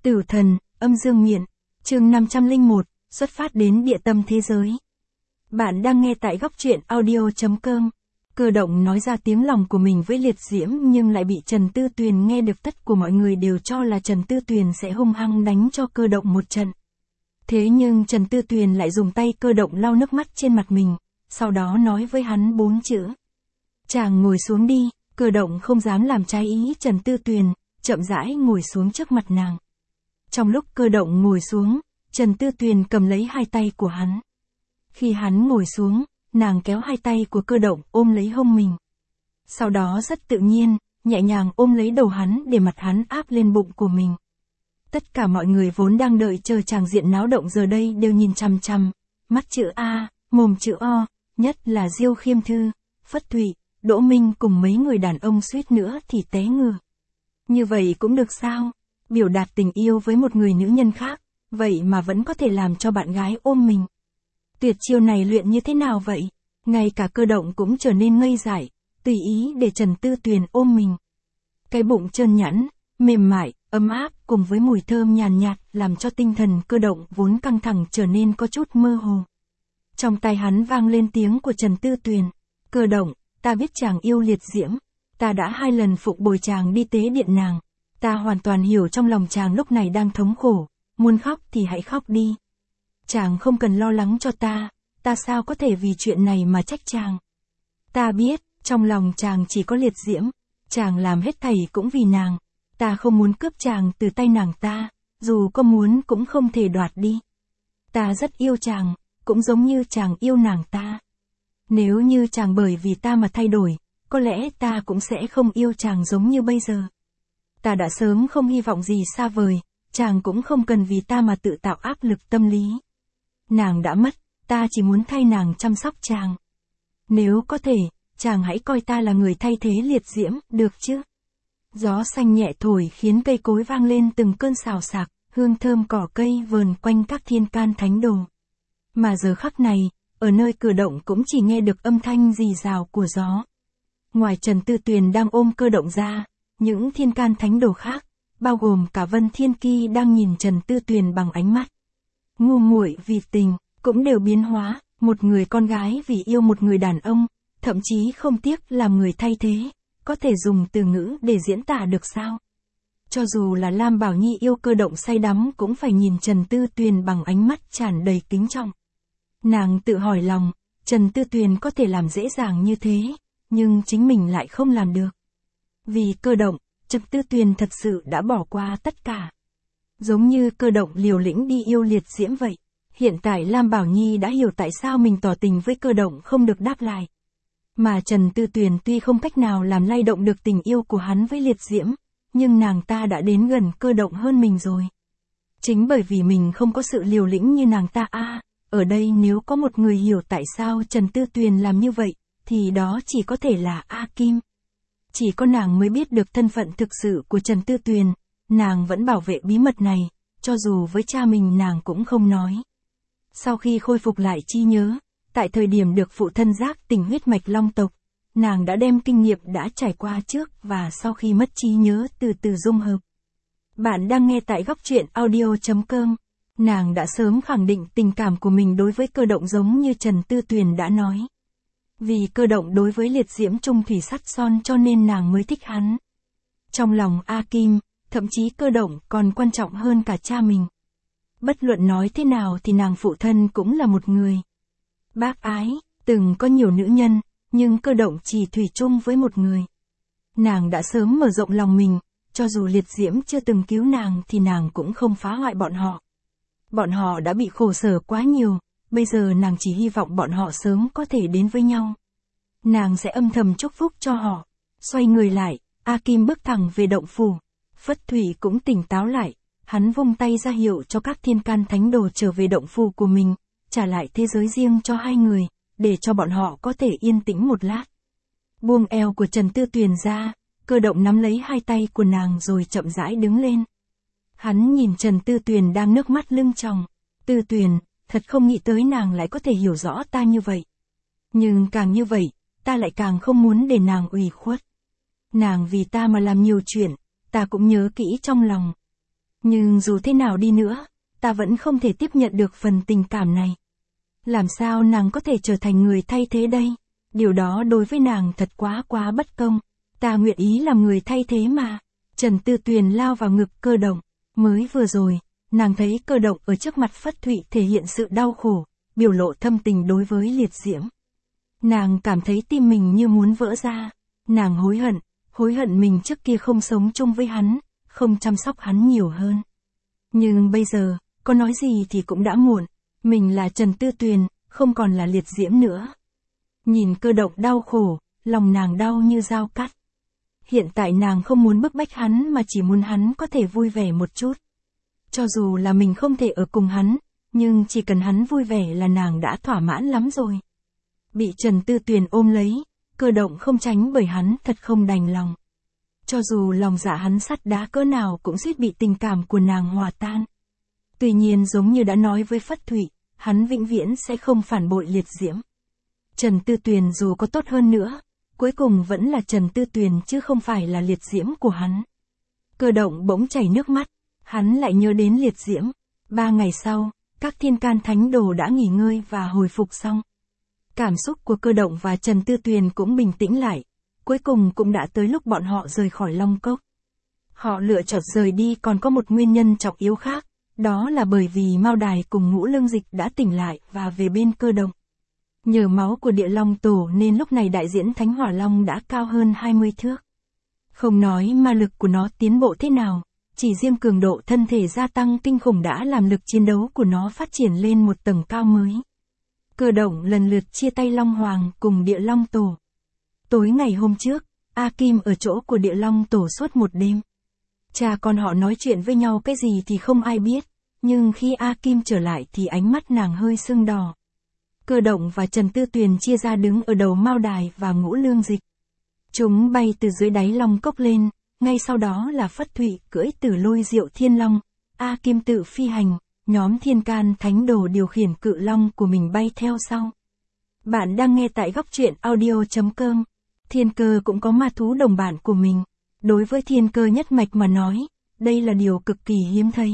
Tử thần, âm dương miện, chương 501, xuất phát đến địa tâm thế giới. Bạn đang nghe tại góc truyện audio.com. Cơ động nói ra tiếng lòng của mình với Liệt Diễm nhưng lại bị Trần Tư Tuyền nghe được. Tất của mọi người đều cho là Trần Tư Tuyền sẽ hung hăng đánh cho cơ động một trận. Thế nhưng Trần Tư Tuyền lại dùng tay cơ động lau nước mắt trên mặt mình, sau đó nói với hắn 4 chữ. Chàng ngồi xuống đi. Cơ động không dám làm trái ý Trần Tư Tuyền, chậm rãi ngồi xuống trước mặt nàng. Trong lúc cơ động ngồi xuống, Trần Tư Tuyền cầm lấy hai tay của hắn. Khi hắn ngồi xuống, nàng kéo hai tay của cơ động ôm lấy hông mình. Sau đó rất tự nhiên, nhẹ nhàng ôm lấy đầu hắn để mặt hắn áp lên bụng của mình. Tất cả mọi người vốn đang đợi chờ tràng diện náo động giờ đây đều nhìn chằm chằm, mắt chữ A, mồm chữ O, nhất là Diêu Khiêm Thư, Phất Thụy, Đỗ Minh cùng mấy người đàn ông suýt nữa thì té ngửa. Như vậy cũng được sao? Biểu đạt tình yêu với một người nữ nhân khác, vậy mà vẫn có thể làm cho bạn gái ôm mình. Tuyệt chiêu này luyện như thế nào vậy? Ngay cả cơ động cũng trở nên ngây dại, tùy ý để Trần Tư Tuyền ôm mình. Cái bụng trơn nhẵn, mềm mại, ấm áp cùng với mùi thơm nhàn nhạt làm cho tinh thần cơ động vốn căng thẳng trở nên có chút mơ hồ. Trong tai hắn vang lên tiếng của Trần Tư Tuyền. Cơ động, ta biết chàng yêu Liệt Diễm. Ta đã 2 lần phục bồi chàng đi tế điện nàng. Ta hoàn toàn hiểu trong lòng chàng lúc này đang thống khổ. Muốn khóc thì hãy khóc đi. Chàng không cần lo lắng cho ta. Ta sao có thể vì chuyện này mà trách chàng. Ta biết, trong lòng chàng chỉ có Liệt Diễm. Chàng làm hết thảy cũng vì nàng. Ta không muốn cướp chàng từ tay nàng ta. Dù có muốn cũng không thể đoạt đi. Ta rất yêu chàng, cũng giống như chàng yêu nàng ta. Nếu như chàng bởi vì ta mà thay đổi, có lẽ ta cũng sẽ không yêu chàng giống như bây giờ. Ta đã sớm không hy vọng gì xa vời, chàng cũng không cần vì ta mà tự tạo áp lực tâm lý. Nàng đã mất, ta chỉ muốn thay nàng chăm sóc chàng. Nếu có thể, chàng hãy coi ta là người thay thế Liệt Diễm, được chứ? Gió xanh nhẹ thổi khiến cây cối vang lên từng cơn xào xạc, hương thơm cỏ cây vờn quanh các thiên can thánh đồ. Mà giờ khắc này, ở nơi cửa động cũng chỉ nghe được âm thanh rì rào của gió. Ngoài Trần Tư Tuyền đang ôm cơ động ra, những thiên can thánh đồ khác, bao gồm cả Vân Thiên Ki đang nhìn Trần Tư Tuyền bằng ánh mắt ngu muội vì tình, cũng đều biến hóa, một người con gái vì yêu một người đàn ông, thậm chí không tiếc làm người thay thế, có thể dùng từ ngữ để diễn tả được sao? Cho dù là Lam Bảo Nhi yêu cơ động say đắm cũng phải nhìn Trần Tư Tuyền bằng ánh mắt tràn đầy kính trọng. Nàng tự hỏi lòng, Trần Tư Tuyền có thể làm dễ dàng như thế, nhưng chính mình lại không làm được. Vì cơ động, Trần Tư Tuyền thật sự đã bỏ qua tất cả. Giống như cơ động liều lĩnh đi yêu Liệt Diễm vậy. Hiện tại Lam Bảo Nhi đã hiểu tại sao mình tỏ tình với cơ động không được đáp lại. Mà Trần Tư Tuyền tuy không cách nào làm lay động được tình yêu của hắn với Liệt Diễm, nhưng nàng ta đã đến gần cơ động hơn mình rồi. Chính bởi vì mình không có sự liều lĩnh như nàng ta ở đây nếu có một người hiểu tại sao Trần Tư Tuyền làm như vậy, thì đó chỉ có thể là A Kim. Chỉ có nàng mới biết được thân phận thực sự của Trần Tư Tuyền, nàng vẫn bảo vệ bí mật này, cho dù với cha mình nàng cũng không nói. Sau khi khôi phục lại trí nhớ, tại thời điểm được phụ thân giác tỉnh huyết mạch long tộc, nàng đã đem kinh nghiệm đã trải qua trước và sau khi mất trí nhớ từ từ dung hợp. Bạn đang nghe tại góc truyện audio.com. Nàng đã sớm khẳng định tình cảm của mình đối với cơ động giống như Trần Tư Tuyền đã nói. Vì cơ động đối với Liệt Diễm trung thủy sắt son cho nên nàng mới thích hắn. Trong lòng A Kim, thậm chí cơ động còn quan trọng hơn cả cha mình. Bất luận nói thế nào thì nàng phụ thân cũng là một người bác ái, từng có nhiều nữ nhân, nhưng cơ động chỉ thủy chung với một người. Nàng đã sớm mở rộng lòng mình, cho dù Liệt Diễm chưa từng cứu nàng thì nàng cũng không phá hoại bọn họ. Bọn họ đã bị khổ sở quá nhiều, bây giờ nàng chỉ hy vọng bọn họ sớm có thể đến với nhau. Nàng sẽ âm thầm chúc phúc cho họ. Xoay người lại, A Kim bước thẳng về động phủ. Phất Thụy cũng tỉnh táo lại, hắn vung tay ra hiệu cho các thiên can thánh đồ trở về động phủ của mình, trả lại thế giới riêng cho hai người, để cho bọn họ có thể yên tĩnh một lát. Buông eo của Trần Tư Tuyền ra, cơ động nắm lấy hai tay của nàng rồi chậm rãi đứng lên. Hắn nhìn Trần Tư Tuyền đang nước mắt lưng tròng. Tư Tuyền, thật không nghĩ tới nàng lại có thể hiểu rõ ta như vậy. Nhưng càng như vậy, ta lại càng không muốn để nàng ủy khuất. Nàng vì ta mà làm nhiều chuyện, ta cũng nhớ kỹ trong lòng. Nhưng dù thế nào đi nữa, ta vẫn không thể tiếp nhận được phần tình cảm này. Làm sao nàng có thể trở thành người thay thế đây? Điều đó đối với nàng thật quá bất công. Ta nguyện ý làm người thay thế mà. Trần Tư Tuyền lao vào ngực Cơ Động. Mới vừa rồi, nàng thấy Cơ Động ở trước mặt Phất Thụy thể hiện sự đau khổ, biểu lộ thâm tình đối với Liệt Diễm. Nàng cảm thấy tim mình như muốn vỡ ra. Nàng hối hận mình trước kia không sống chung với hắn, không chăm sóc hắn nhiều hơn. Nhưng bây giờ, có nói gì thì cũng đã muộn. Mình là Trần Tư Tuyền, không còn là Liệt Diễm nữa. Nhìn Cơ Động đau khổ, lòng nàng đau như dao cắt. Hiện tại nàng không muốn bức bách hắn mà chỉ muốn hắn có thể vui vẻ một chút. Cho dù là mình không thể ở cùng hắn, nhưng chỉ cần hắn vui vẻ là nàng đã thỏa mãn lắm rồi. Bị Trần Tư Tuyền ôm lấy, Cơ Động không tránh bởi hắn thật không đành lòng. Cho dù lòng dạ hắn sắt đá cỡ nào cũng suýt bị tình cảm của nàng hòa tan. Tuy nhiên giống như đã nói với Phất Thụy, hắn vĩnh viễn sẽ không phản bội Liệt Diễm. Trần Tư Tuyền dù có tốt hơn nữa, cuối cùng vẫn là Trần Tư Tuyền chứ không phải là Liệt Diễm của hắn. Cơ Động bỗng chảy nước mắt, hắn lại nhớ đến Liệt Diễm. 3 ngày sau, các thiên can thánh đồ đã nghỉ ngơi và hồi phục xong. Cảm xúc của Cơ Động và Trần Tư Tuyền cũng bình tĩnh lại, cuối cùng cũng đã tới lúc bọn họ rời khỏi Long Cốc. Họ lựa chọn rời đi còn có một nguyên nhân trọng yếu khác, đó là bởi vì Mao Đài cùng Ngũ Lương Dịch đã tỉnh lại và về bên Cơ Động. Nhờ máu của Địa Long Tổ nên lúc này đại diễn Thánh Hỏa Long đã cao hơn 20 thước. Không nói ma lực của nó tiến bộ thế nào, chỉ riêng cường độ thân thể gia tăng kinh khủng đã làm lực chiến đấu của nó phát triển lên một tầng cao mới. Cơ Động lần lượt chia tay Long Hoàng cùng Địa Long Tổ. Tối ngày hôm trước, A Kim ở chỗ của Địa Long Tổ suốt một đêm. Cha con họ nói chuyện với nhau cái gì thì không ai biết, nhưng khi A Kim trở lại thì ánh mắt nàng hơi sưng đỏ. Cơ Động và Trần Tư Tuyền chia ra đứng ở đầu Mao Đài và Ngũ Lương Dịch. Chúng bay từ dưới đáy Long Cốc lên, ngay sau đó là Phất Thụy cưỡi Tử Lôi Diệu Thiên Long, A Kim tự phi hành, nhóm thiên can thánh đồ điều khiển cự long của mình bay theo sau. Bạn đang nghe tại góc truyện audio.com. Thiên Cơ cũng có ma thú đồng bạn của mình. Đối với Thiên Cơ nhất mạch mà nói, đây là điều cực kỳ hiếm thấy.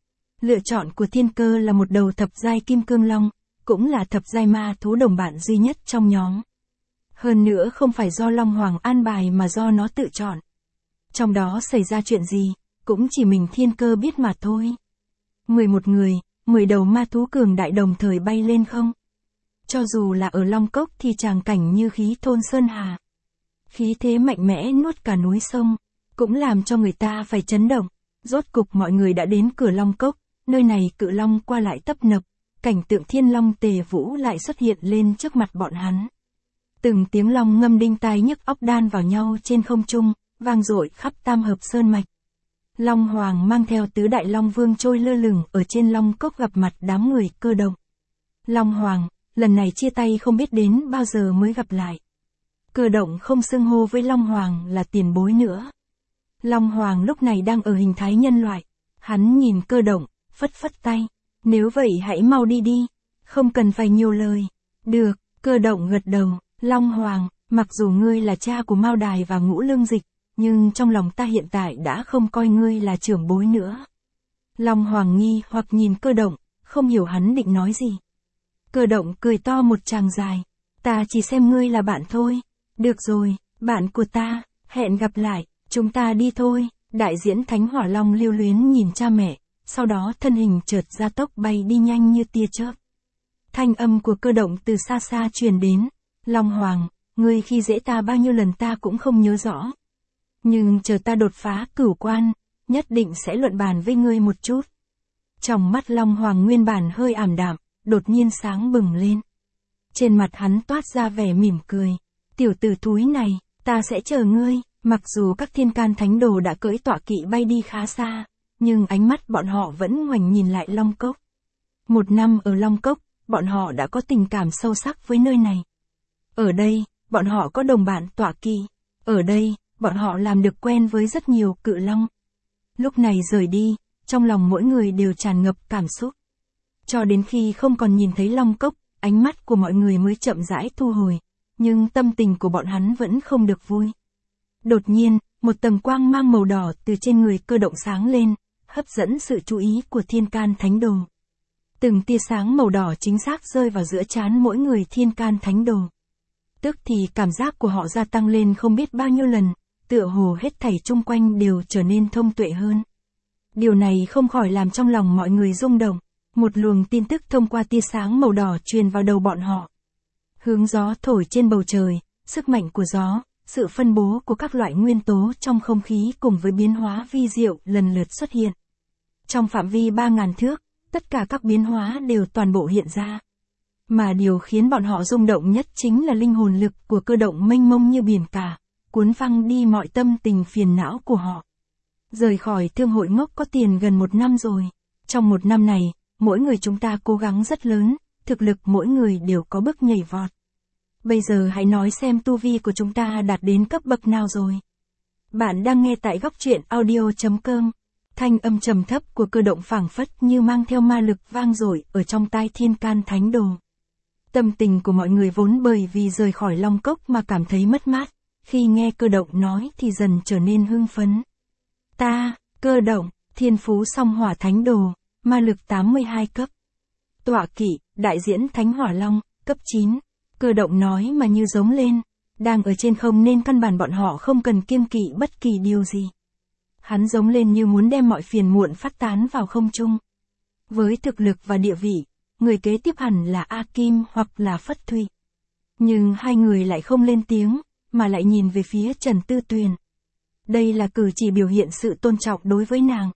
Lựa chọn của Thiên Cơ là một đầu thập giai kim cương long, cũng là thập giai ma thú đồng bạn duy nhất trong nhóm. Hơn nữa không phải do Long Hoàng an bài mà do nó tự chọn. Trong đó xảy ra chuyện gì, cũng chỉ mình Thiên Cơ biết mà thôi. 11 người, 10 đầu ma thú cường đại đồng thời bay lên không. Cho dù là ở Long Cốc thì tràng cảnh như khí thôn sơn hà. Khí thế mạnh mẽ nuốt cả núi sông, cũng làm cho người ta phải chấn động. Rốt cục mọi người đã đến cửa Long Cốc, nơi này cự long qua lại tấp nập, cảnh tượng thiên long tề vũ lại xuất hiện lên trước mặt bọn hắn. Từng tiếng long ngâm đinh tai nhức óc đan vào nhau trên không trung, vang dội khắp Tam Hợp Sơn Mạch. Long Hoàng mang theo tứ đại Long Vương trôi lơ lửng ở trên Long Cốc gặp mặt đám người Cơ Động. Long Hoàng, lần này chia tay không biết đến bao giờ mới gặp lại. Cơ Động không xưng hô với Long Hoàng là tiền bối nữa. Long Hoàng lúc này đang ở hình thái nhân loại. Hắn nhìn Cơ Động, phất phất tay. Nếu vậy hãy mau đi đi, không cần phải nhiều lời. Được, Cơ Động gật đầu. Long Hoàng, mặc dù ngươi là cha của Mao Đài và Ngũ Lương Dịch, nhưng trong lòng ta hiện tại đã không coi ngươi là trưởng bối nữa. Long Hoàng nghi hoặc nhìn Cơ Động, không hiểu hắn định nói gì. Cơ Động cười to một tràng dài. Ta chỉ xem ngươi là bạn thôi. Được rồi, bạn của ta, hẹn gặp lại, chúng ta đi thôi. Đại diễn Thánh Hỏa Long lưu luyến nhìn cha mẹ, sau đó thân hình chợt gia tốc bay đi nhanh như tia chớp. Thanh âm của Cơ Động từ xa xa truyền đến. Long Hoàng, ngươi khi dễ ta bao nhiêu lần ta cũng không nhớ rõ. Nhưng chờ ta đột phá cửu quan, nhất định sẽ luận bàn với ngươi một chút. Trong mắt Long Hoàng nguyên bản hơi ảm đạm, đột nhiên sáng bừng lên. Trên mặt hắn toát ra vẻ mỉm cười. Tiểu tử thúi này, ta sẽ chờ ngươi. Mặc dù các thiên can thánh đồ đã cưỡi tọa kỵ bay đi khá xa, nhưng ánh mắt bọn họ vẫn ngoảnh nhìn lại Long Cốc. 1 năm ở Long Cốc, bọn họ đã có tình cảm sâu sắc với nơi này. Ở đây, bọn họ có đồng bạn tọa kỵ. Ở đây, bọn họ làm được quen với rất nhiều cự long. Lúc này rời đi, trong lòng mỗi người đều tràn ngập cảm xúc. Cho đến khi không còn nhìn thấy Long Cốc, ánh mắt của mọi người mới chậm rãi thu hồi. Nhưng tâm tình của bọn hắn vẫn không được vui. Đột nhiên, một tầng quang mang màu đỏ từ trên người Cơ Động sáng lên, hấp dẫn sự chú ý của Thiên Can Thánh Đồ. Từng tia sáng màu đỏ chính xác rơi vào giữa trán mỗi người Thiên Can Thánh Đồ. Tức thì cảm giác của họ gia tăng lên không biết bao nhiêu lần, tựa hồ hết thảy chung quanh đều trở nên thông tuệ hơn. Điều này không khỏi làm trong lòng mọi người rung động, một luồng tin tức thông qua tia sáng màu đỏ truyền vào đầu bọn họ. Hướng gió thổi trên bầu trời, sức mạnh của gió, sự phân bố của các loại nguyên tố trong không khí cùng với biến hóa vi diệu lần lượt xuất hiện. Trong phạm vi 3.000 thước, tất cả các biến hóa đều toàn bộ hiện ra. Mà điều khiến bọn họ rung động nhất chính là linh hồn lực của Cơ Động mênh mông như biển cả, cuốn phăng đi mọi tâm tình phiền não của họ. Rời khỏi thương hội ngốc có tiền gần 1 năm rồi. Trong 1 năm này, mỗi người chúng ta cố gắng rất lớn, thực lực mỗi người đều có bước nhảy vọt. Bây giờ hãy nói xem tu vi của chúng ta đạt đến cấp bậc nào rồi. Bạn đang nghe tại góc truyện audio.com. Thanh âm trầm thấp của Cơ Động phảng phất như mang theo ma lực vang dội ở trong tai Thiên Can Thánh Đồ. Tâm tình của mọi người vốn bởi vì rời khỏi Long Cốc mà cảm thấy mất mát, khi nghe Cơ Động nói thì dần trở nên hưng phấn. Ta, Cơ Động, thiên phú song hỏa thánh đồ, ma lực 82 cấp. Tọa kỵ, đại diễn Thánh Hỏa Long, cấp 9. Cơ Động nói mà như giống lên, đang ở trên không nên căn bản bọn họ không cần kiêng kỵ bất kỳ điều gì. Hắn giống lên như muốn đem mọi phiền muộn phát tán vào không trung. Với thực lực và địa vị, người kế tiếp hẳn là A Kim hoặc là Phất Thụy. Nhưng hai người lại không lên tiếng, mà lại nhìn về phía Trần Tư Tuyền. Đây là cử chỉ biểu hiện sự tôn trọng đối với nàng.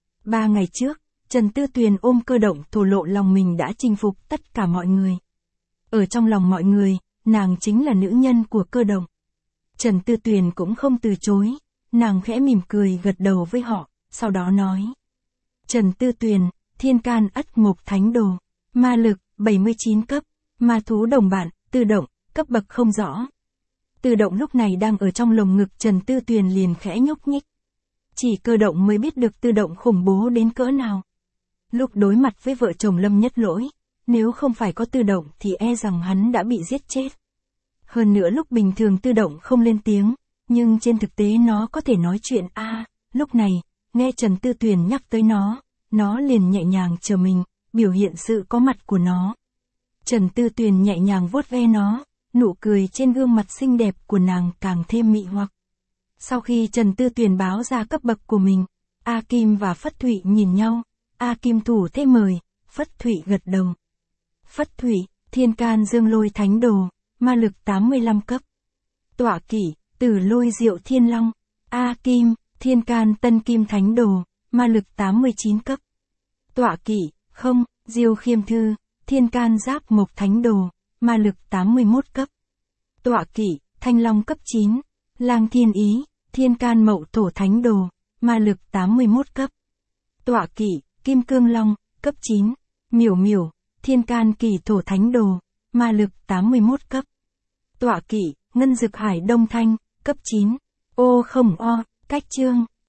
3 ngày trước, Trần Tư Tuyền ôm Cơ Động thổ lộ lòng mình đã chinh phục tất cả mọi người. Ở trong lòng mọi người, nàng chính là nữ nhân của Cơ Động. Trần Tư Tuyền cũng không từ chối, nàng khẽ mỉm cười gật đầu với họ, sau đó nói. Trần Tư Tuyền, Thiên Can Ất Mộc Thánh Đồ, ma lực, 79 cấp, ma thú đồng bạn, Tư Động, cấp bậc không rõ. Tư Động lúc này đang ở trong lồng ngực Trần Tư Tuyền liền khẽ nhúc nhích. Chỉ Cơ Động mới biết được Tư Động khủng bố đến cỡ nào. Lúc đối mặt với vợ chồng Lâm Nhất Lỗi, nếu không phải có Tư Động thì e rằng hắn đã bị giết chết. Hơn nữa lúc bình thường Tư Động không lên tiếng, nhưng trên thực tế nó có thể nói chuyện lúc này, nghe Trần Tư Tuyền nhắc tới nó liền nhẹ nhàng chờ mình, biểu hiện sự có mặt của nó. Trần Tư Tuyền nhẹ nhàng vuốt ve nó, nụ cười trên gương mặt xinh đẹp của nàng càng thêm mị hoặc. Sau khi Trần Tư Tuyền báo ra cấp bậc của mình, A Kim và Phất Thụy nhìn nhau, A Kim thủ thế mời, Phất Thụy gật đầu. Phất Thụy, Thiên Can Dương Lôi Thánh Đồ, ma lực 85 cấp. Tọa kỵ, Tử Lôi Diệu Thiên Long. A Kim, Thiên Can Tân Kim Thánh Đồ, ma lực 89 cấp. Tọa kỵ, không, Diêu Khiêm Thư, Thiên Can Giáp Mộc Thánh Đồ, ma lực 81 cấp. Tọa kỵ, Thanh Long cấp 9. Lang Thiên Ý, Thiên Can Mậu Thổ Thánh Đồ, ma lực 81 cấp. Tọa kỵ, Kim Cương Long, cấp 9. Miểu Miểu, Thiên Can Kỳ Thổ Thánh Đồ, ma lực 81 cấp. Tọa kỵ, Ngân Dực Hải Đông Thanh, cấp 9. Ô không o, cách chương.